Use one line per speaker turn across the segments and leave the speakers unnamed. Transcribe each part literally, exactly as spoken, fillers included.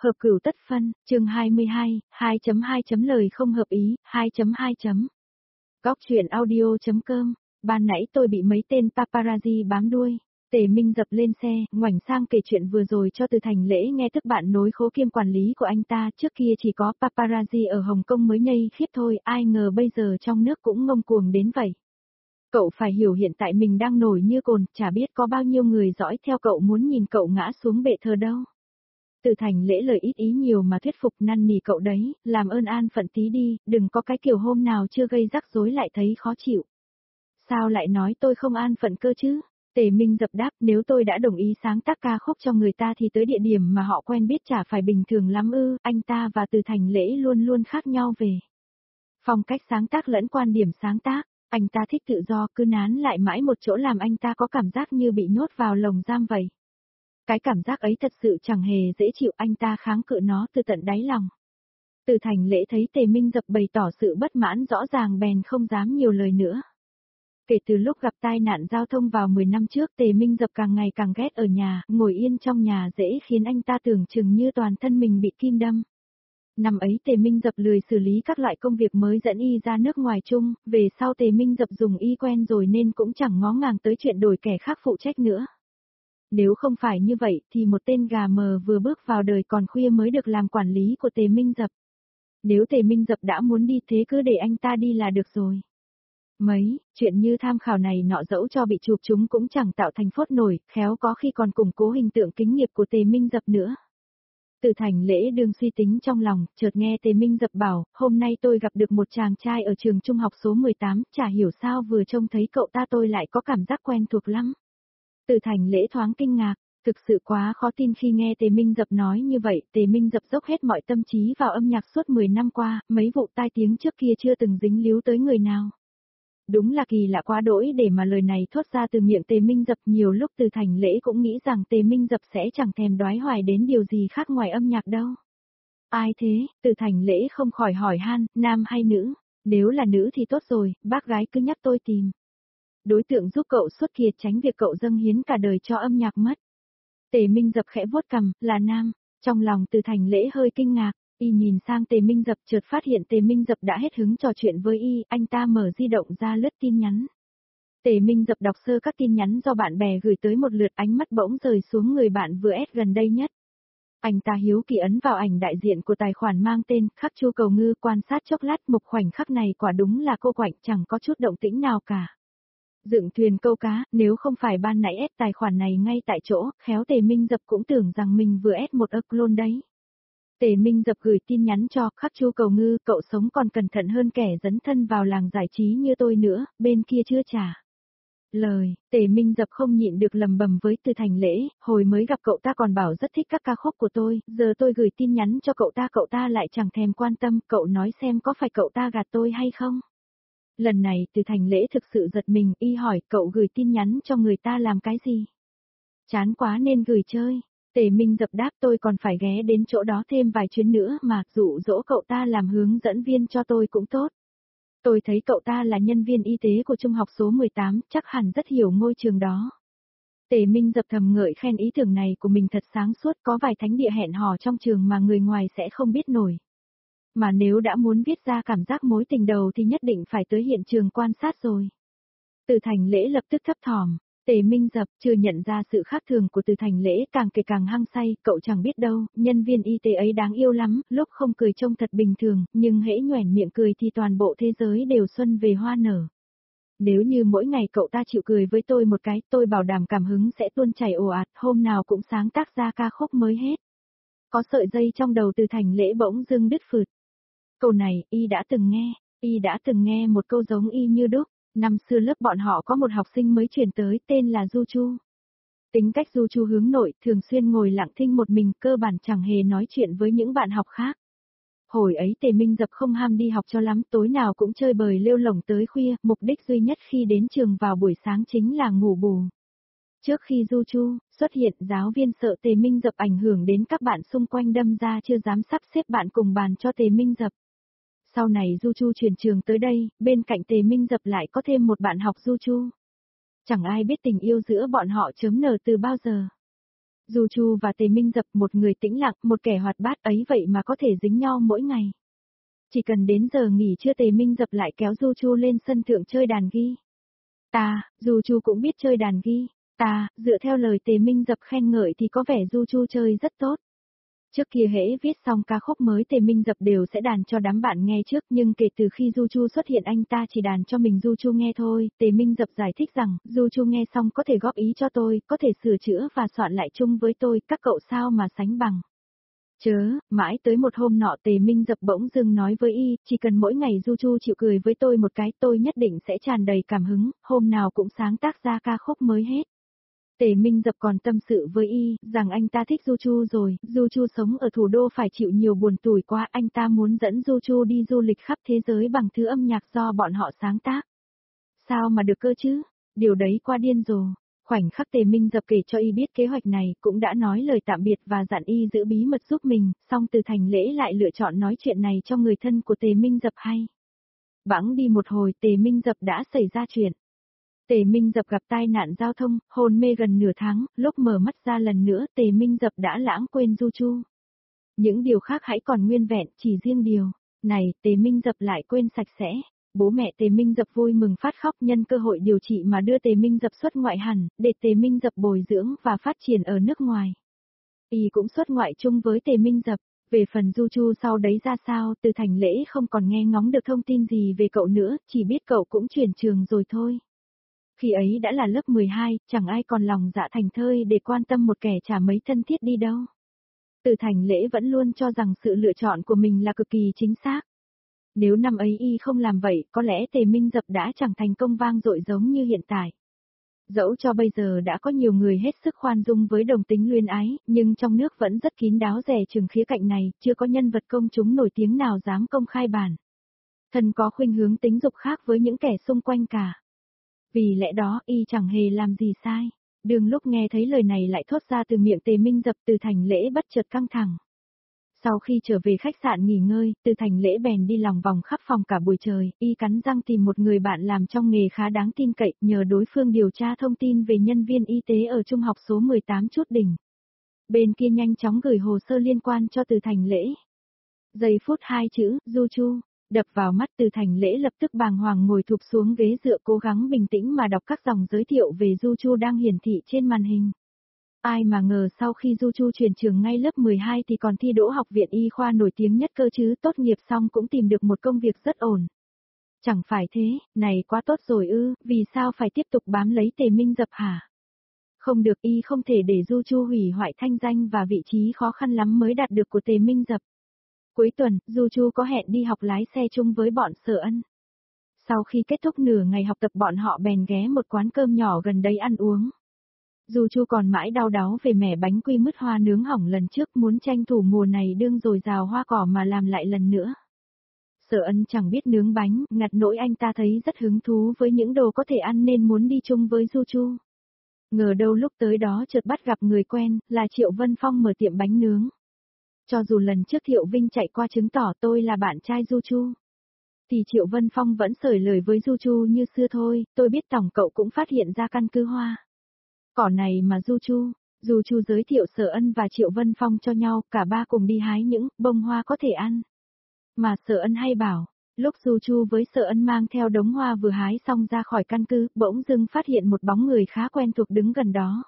Hợp cửu tất phân, chương hai mươi hai, hai chấm hai chấm lời không hợp ý, hai chấm hai chấm. Góc truyện audio.com, ban nãy tôi bị mấy tên paparazzi bám đuôi. Tề Minh dập lên xe, ngoảnh sang kể chuyện vừa rồi cho Từ Thành Lễ nghe, tức bạn nối khố kiêm quản lý của anh ta, trước kia chỉ có paparazzi ở Hồng Kông mới nhây khiếp thôi, ai ngờ bây giờ trong nước cũng ngông cuồng đến vậy. Cậu phải hiểu hiện tại mình đang nổi như cồn, chả biết có bao nhiêu người dõi theo cậu muốn nhìn cậu ngã xuống bệ thờ đâu. Từ Thành Lễ lời ít ý nhiều mà thuyết phục năn nỉ cậu đấy, làm ơn an phận tí đi, đừng có cái kiểu hôm nào chưa gây rắc rối lại thấy khó chịu. Sao lại nói tôi không an phận cơ chứ? Tề Minh dập đáp, nếu tôi đã đồng ý sáng tác ca khúc cho người ta thì tới địa điểm mà họ quen biết chả phải bình thường lắm ư, anh ta và Từ Thành Lễ luôn luôn khác nhau về phong cách sáng tác lẫn quan điểm sáng tác. Anh ta thích tự do, cứ nán lại mãi một chỗ làm anh ta có cảm giác như bị nhốt vào lồng giam vậy. Cái cảm giác ấy thật sự chẳng hề dễ chịu, anh ta kháng cự nó từ tận đáy lòng. Từ Thành Lễ thấy Tề Minh dập bày tỏ sự bất mãn rõ ràng bèn không dám nhiều lời nữa. Kể từ lúc gặp tai nạn giao thông vào mười năm trước, Tề Minh dập càng ngày càng ghét ở nhà, ngồi yên trong nhà dễ khiến anh ta tưởng chừng như toàn thân mình bị kim đâm. Năm ấy Tề Minh dập lười xử lý các loại công việc mới dẫn y ra nước ngoài chung, về sau Tề Minh dập dùng y quen rồi nên cũng chẳng ngó ngàng tới chuyện đổi kẻ khác phụ trách nữa. Nếu không phải như vậy thì một tên gà mờ vừa bước vào đời còn khuya mới được làm quản lý của Tề Minh dập. Nếu Tề Minh dập đã muốn đi thế cứ để anh ta đi là được rồi. Mấy, chuyện như tham khảo này nọ dẫu cho bị chụp chúng cũng chẳng tạo thành phốt nổi, khéo có khi còn củng cố hình tượng kính nghiệp của Tề Minh dập nữa. Từ Thành Lễ đương suy tính trong lòng, chợt nghe Tề Minh dập bảo, hôm nay tôi gặp được một chàng trai ở trường trung học số mười tám, chả hiểu sao vừa trông thấy cậu ta tôi lại có cảm giác quen thuộc lắm. Từ Thành Lễ thoáng kinh ngạc, thực sự quá khó tin khi nghe Tề Minh dập nói như vậy, Tề Minh dập dốc hết mọi tâm trí vào âm nhạc suốt mười năm qua, mấy vụ tai tiếng trước kia chưa từng dính líu tới người nào. Đúng là kỳ lạ quá đỗi để mà lời này thốt ra từ miệng Tề Minh dập, nhiều lúc Từ Thành Lễ cũng nghĩ rằng Tề Minh dập sẽ chẳng thèm đoái hoài đến điều gì khác ngoài âm nhạc đâu. Ai thế? Từ Thành Lễ không khỏi hỏi han, nam hay nữ? Nếu là nữ thì tốt rồi, bác gái cứ nhắc tôi tìm đối tượng giúp cậu xuất kiệt, tránh việc cậu dâng hiến cả đời cho âm nhạc mất. Tề Minh dập khẽ vuốt cằm, là nam. Trong lòng Từ Thành Lễ hơi kinh ngạc, y nhìn sang Tề Minh dập chợt phát hiện Tề Minh dập đã hết hứng trò chuyện với y, anh ta mở di động ra lướt tin nhắn. Tề Minh dập đọc sơ các tin nhắn do bạn bè gửi tới một lượt, ánh mắt bỗng rời xuống người bạn vừa ép gần đây nhất. Anh ta hiếu kỳ ấn vào ảnh đại diện của tài khoản mang tên Khắc Chu Cầu Ngư, quan sát chốc lát, một khoảnh khắc này quả đúng là cô quạnh, chẳng có chút động tĩnh nào cả. Dựng thuyền câu cá, nếu không phải ban nãy ép tài khoản này ngay tại chỗ, khéo Tề Minh dập cũng tưởng rằng mình vừa ép một ức luôn đấy. Tề Minh dập gửi tin nhắn cho Khắc Chu Cầu Ngư, cậu sống còn cẩn thận hơn kẻ dấn thân vào làng giải trí như tôi nữa, bên kia chưa trả lời. Tề Minh dập không nhịn được lầm bầm với Từ Thành Lễ, hồi mới gặp cậu ta còn bảo rất thích các ca khúc của tôi, giờ tôi gửi tin nhắn cho cậu ta cậu ta lại chẳng thèm quan tâm, cậu nói xem có phải cậu ta gạt tôi hay không? Lần này Từ Thành Lễ thực sự giật mình, y hỏi cậu gửi tin nhắn cho người ta làm cái gì? Chán quá nên gửi chơi. Tề Minh dập đáp, tôi còn phải ghé đến chỗ đó thêm vài chuyến nữa mà, dụ dỗ cậu ta làm hướng dẫn viên cho tôi cũng tốt. Tôi thấy cậu ta là nhân viên y tế của trung học số mười tám, chắc hẳn rất hiểu ngôi trường đó. Tề Minh dập thầm ngợi khen ý tưởng này của mình thật sáng suốt, có vài thánh địa hẹn hò trong trường mà người ngoài sẽ không biết nổi. Mà nếu đã muốn viết ra cảm giác mối tình đầu thì nhất định phải tới hiện trường quan sát rồi. Từ Thành Lễ lập tức thấp thỏm. Tề Minh dập chưa nhận ra sự khác thường của Từ Thành Lễ, càng kể càng hăng say, cậu chẳng biết đâu, nhân viên y tế ấy đáng yêu lắm, lúc không cười trông thật bình thường, nhưng hễ nhoẻn miệng cười thì toàn bộ thế giới đều xuân về hoa nở. Nếu như mỗi ngày cậu ta chịu cười với tôi một cái, tôi bảo đảm cảm hứng sẽ tuôn chảy ồ ạt, hôm nào cũng sáng tác ra ca khúc mới hết. Có sợi dây trong đầu Từ Thành Lễ bỗng dưng đứt phượt. Câu này, y đã từng nghe, y đã từng nghe một câu giống y như đúc. Năm xưa lớp bọn họ có một học sinh mới chuyển tới, tên là Du Chu. Tính cách Du Chu hướng nội, thường xuyên ngồi lặng thinh một mình, cơ bản chẳng hề nói chuyện với những bạn học khác. Hồi ấy Tề Minh dập không ham đi học cho lắm, tối nào cũng chơi bời lêu lổng tới khuya, mục đích duy nhất khi đến trường vào buổi sáng chính là ngủ bù. Trước khi Du Chu xuất hiện, giáo viên sợ Tề Minh dập ảnh hưởng đến các bạn xung quanh đâm ra chưa dám sắp xếp bạn cùng bàn cho Tề Minh dập. Sau này Du Chu chuyển trường tới đây, bên cạnh Tề Minh dập lại có thêm một bạn học Du Chu. Chẳng ai biết tình yêu giữa bọn họ chớm nở từ bao giờ. Du Chu và Tề Minh Dập, một người tĩnh lặng, một kẻ hoạt bát ấy vậy mà có thể dính nhau mỗi ngày. Chỉ cần đến giờ nghỉ trưa Tề Minh Dập lại kéo Du Chu lên sân thượng chơi đàn ghi. Ta, Du Chu cũng biết chơi đàn ghi. Ta, dựa theo lời Tề Minh Dập khen ngợi thì có vẻ Du Chu chơi rất tốt. Trước kia hễ viết xong ca khúc mới Tề Minh Dập đều sẽ đàn cho đám bạn nghe trước, nhưng kể từ khi Du Chu xuất hiện anh ta chỉ đàn cho mình Du Chu nghe thôi. Tề Minh Dập giải thích rằng, Du Chu nghe xong có thể góp ý cho tôi, có thể sửa chữa và soạn lại chung với tôi, các cậu sao mà sánh bằng. Chớ, mãi tới một hôm nọ Tề Minh Dập bỗng dưng nói với y, chỉ cần mỗi ngày Du Chu chịu cười với tôi một cái tôi nhất định sẽ tràn đầy cảm hứng, hôm nào cũng sáng tác ra ca khúc mới hết. Tề Minh Dập còn tâm sự với y, rằng anh ta thích Du Chu rồi, Du Chu sống ở thủ đô phải chịu nhiều buồn tủi quá, anh ta muốn dẫn Du Chu đi du lịch khắp thế giới bằng thứ âm nhạc do bọn họ sáng tác. Sao mà được cơ chứ, điều đấy quá điên rồ. Khoảnh khắc Tề Minh Dập kể cho y biết kế hoạch này, cũng đã nói lời tạm biệt và dặn y giữ bí mật giúp mình, song Từ Thành Lễ lại lựa chọn nói chuyện này cho người thân của Tề Minh Dập hay. Bẵng đi một hồi Tề Minh Dập đã xảy ra chuyện. Tề Minh Dập gặp tai nạn giao thông, hôn mê gần nửa tháng, lúc mở mắt ra lần nữa Tề Minh Dập đã lãng quên Du Chu. Những điều khác hãy còn nguyên vẹn, chỉ riêng điều này Tề Minh Dập lại quên sạch sẽ. Bố mẹ Tề Minh Dập vui mừng phát khóc nhân cơ hội điều trị mà đưa Tề Minh Dập xuất ngoại hẳn, để Tề Minh Dập bồi dưỡng và phát triển ở nước ngoài. Y cũng xuất ngoại chung với Tề Minh Dập. Về phần Du Chu sau đấy ra sao, Từ Thành Lễ không còn nghe ngóng được thông tin gì về cậu nữa, chỉ biết cậu cũng chuyển trường rồi thôi. Khi ấy đã là lớp mười hai, chẳng ai còn lòng dạ thành thơi để quan tâm một kẻ chả mấy thân thiết đi đâu. Từ Thành Lễ vẫn luôn cho rằng sự lựa chọn của mình là cực kỳ chính xác. Nếu năm ấy y không làm vậy, có lẽ Tề Minh Dập đã chẳng thành công vang dội giống như hiện tại. Dẫu cho bây giờ đã có nhiều người hết sức khoan dung với đồng tính luyến ái, nhưng trong nước vẫn rất kín đáo dè chừng khía cạnh này, chưa có nhân vật công chúng nổi tiếng nào dám công khai bản thân có khuynh hướng tính dục khác với những kẻ xung quanh cả. Vì lẽ đó y chẳng hề làm gì sai. Đường lúc nghe thấy lời này lại thốt ra từ miệng Tề Minh Dập, Từ Thành Lễ bất chợt căng thẳng. Sau khi trở về khách sạn nghỉ ngơi, Từ Thành Lễ bèn đi lòng vòng khắp phòng cả buổi trời, y cắn răng tìm một người bạn làm trong nghề khá đáng tin cậy, nhờ đối phương điều tra thông tin về nhân viên y tế ở trung học số mười tám Chút Đỉnh. Bên kia nhanh chóng gửi hồ sơ liên quan cho Từ Thành Lễ. Giây phút hai chữ, Du Chu, đập vào mắt Từ Thành Lễ lập tức bàng hoàng ngồi thụp xuống ghế dựa cố gắng bình tĩnh mà đọc các dòng giới thiệu về Du Chu đang hiển thị trên màn hình. Ai mà ngờ sau khi Du Chu chuyển trường ngay lớp mười hai thì còn thi đỗ học viện y khoa nổi tiếng nhất cơ chứ, tốt nghiệp xong cũng tìm được một công việc rất ổn. Chẳng phải thế, này quá tốt rồi ư, vì sao phải tiếp tục bám lấy Tề Minh Dập hả? Không được, y không thể để Du Chu hủy hoại thanh danh và vị trí khó khăn lắm mới đạt được của Tề Minh Dập. Cuối tuần, Du Chu có hẹn đi học lái xe chung với bọn Sở Ân. Sau khi kết thúc nửa ngày học tập bọn họ bèn ghé một quán cơm nhỏ gần đây ăn uống. Du Chu còn mãi đau đáu về mẻ bánh quy mứt hoa nướng hỏng lần trước, muốn tranh thủ mùa này đương dồi dào hoa cỏ mà làm lại lần nữa. Sở Ân chẳng biết nướng bánh, ngặt nỗi anh ta thấy rất hứng thú với những đồ có thể ăn nên muốn đi chung với Du Chu. Ngờ đâu lúc tới đó chợt bắt gặp người quen, là Triệu Vân Phong mở tiệm bánh nướng. Cho dù lần trước Thiệu Vinh chạy qua chứng tỏ tôi là bạn trai Du Chu, thì Triệu Vân Phong vẫn sởi lời với Du Chu như xưa thôi, tôi biết tổng cậu cũng phát hiện ra căn cứ hoa cỏ này mà Du Chu, Du Chu giới thiệu Sở Ân và Triệu Vân Phong cho nhau, cả ba cùng đi hái những bông hoa có thể ăn. Mà Sở Ân hay bảo, lúc Du Chu với Sở Ân mang theo đống hoa vừa hái xong ra khỏi căn cứ, bỗng dưng phát hiện một bóng người khá quen thuộc đứng gần đó.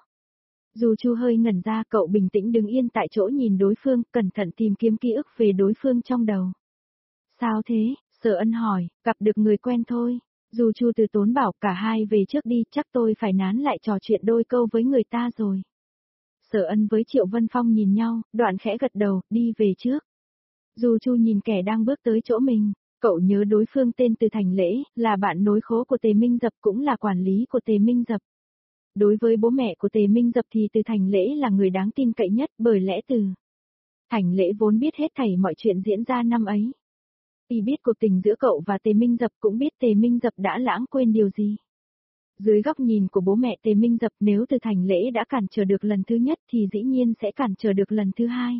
Du Chu hơi ngẩn ra, cậu bình tĩnh đứng yên tại chỗ nhìn đối phương, cẩn thận tìm kiếm ký ức về đối phương trong đầu. Sao thế? Sở Ân hỏi, gặp được người quen thôi. Du Chu từ tốn bảo, cả hai về trước đi, chắc tôi phải nán lại trò chuyện đôi câu với người ta rồi. Sở Ân với Triệu Vân Phong nhìn nhau, đoạn khẽ gật đầu, đi về trước. Du Chu nhìn kẻ đang bước tới chỗ mình, cậu nhớ đối phương tên Từ Thành Lễ, là bạn nối khố của Tề Minh Dập cũng là quản lý của Tề Minh Dập. Đối với bố mẹ của Tề Minh Dập thì Từ Thành Lễ là người đáng tin cậy nhất, bởi lẽ Từ Thành Lễ vốn biết hết thảy mọi chuyện diễn ra năm ấy. Y biết cuộc tình giữa cậu và Tề Minh Dập, cũng biết Tề Minh Dập đã lãng quên điều gì. Dưới góc nhìn của bố mẹ Tề Minh Dập, nếu Từ Thành Lễ đã cản trở được lần thứ nhất thì dĩ nhiên sẽ cản trở được lần thứ hai.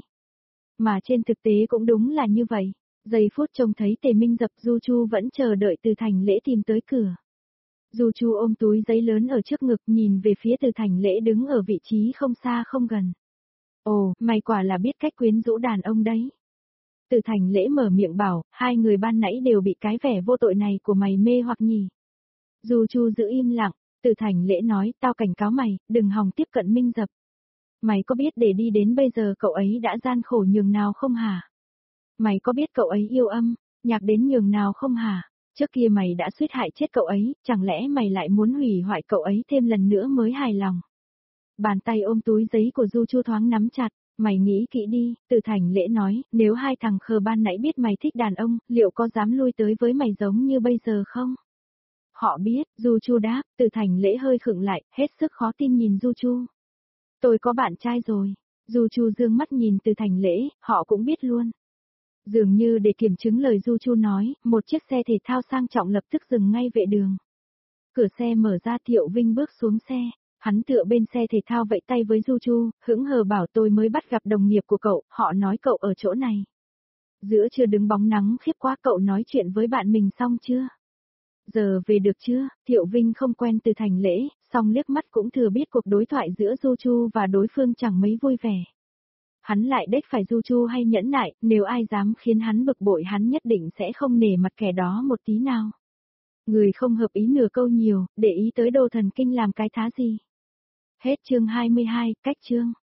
Mà trên thực tế cũng đúng là như vậy. Giây phút trông thấy Tề Minh Dập, Du Chu vẫn chờ đợi Từ Thành Lễ tìm tới cửa. Du Chu ôm túi giấy lớn ở trước ngực nhìn về phía Từ Thành Lễ đứng ở vị trí không xa không gần. Ồ, mày quả là biết cách quyến rũ đàn ông đấy. Từ Thành Lễ mở miệng bảo, hai người ban nãy đều bị cái vẻ vô tội này của mày mê hoặc nhỉ. Du Chu giữ im lặng, Từ Thành Lễ nói, tao cảnh cáo mày, đừng hòng tiếp cận Minh Dập. Mày có biết để đi đến bây giờ cậu ấy đã gian khổ nhường nào không hả? Mày có biết cậu ấy yêu âm, nhạc đến nhường nào không hả? Trước kia mày đã suýt hại chết cậu ấy, chẳng lẽ mày lại muốn hủy hoại cậu ấy thêm lần nữa mới hài lòng? Bàn tay ôm túi giấy của Du Chu thoáng nắm chặt, mày nghĩ kỹ đi, Từ Thành Lễ nói, nếu hai thằng khờ ban nãy biết mày thích đàn ông, liệu có dám lui tới với mày giống như bây giờ không? Họ biết, Du Chu đáp, Từ Thành Lễ hơi khựng lại, hết sức khó tin nhìn Du Chu. Tôi có bạn trai rồi. Du Chu dương mắt nhìn Từ Thành Lễ, họ cũng biết luôn. Dường như để kiểm chứng lời Du Chu nói, một chiếc xe thể thao sang trọng lập tức dừng ngay vệ đường. Cửa xe mở ra, Thiệu Vinh bước xuống xe. Hắn tựa bên xe thể thao vẫy tay với Du Chu, hững hờ bảo tôi mới bắt gặp đồng nghiệp của cậu, họ nói cậu ở chỗ này. Giữa trưa đứng bóng nắng khiếp quá, cậu nói chuyện với bạn mình xong chưa? Giờ về được chưa? Thiệu Vinh không quen Từ Thành Lễ, song liếc mắt cũng thừa biết cuộc đối thoại giữa Du Chu và đối phương chẳng mấy vui vẻ. Hắn lại đếch phải Du Chu hay nhẫn nại, nếu ai dám khiến hắn bực bội hắn nhất định sẽ không nể mặt kẻ đó một tí nào. Người không hợp ý nửa câu nhiều, để ý tới đồ thần kinh làm cái thá gì. Hết chương hai mươi hai, cách chương.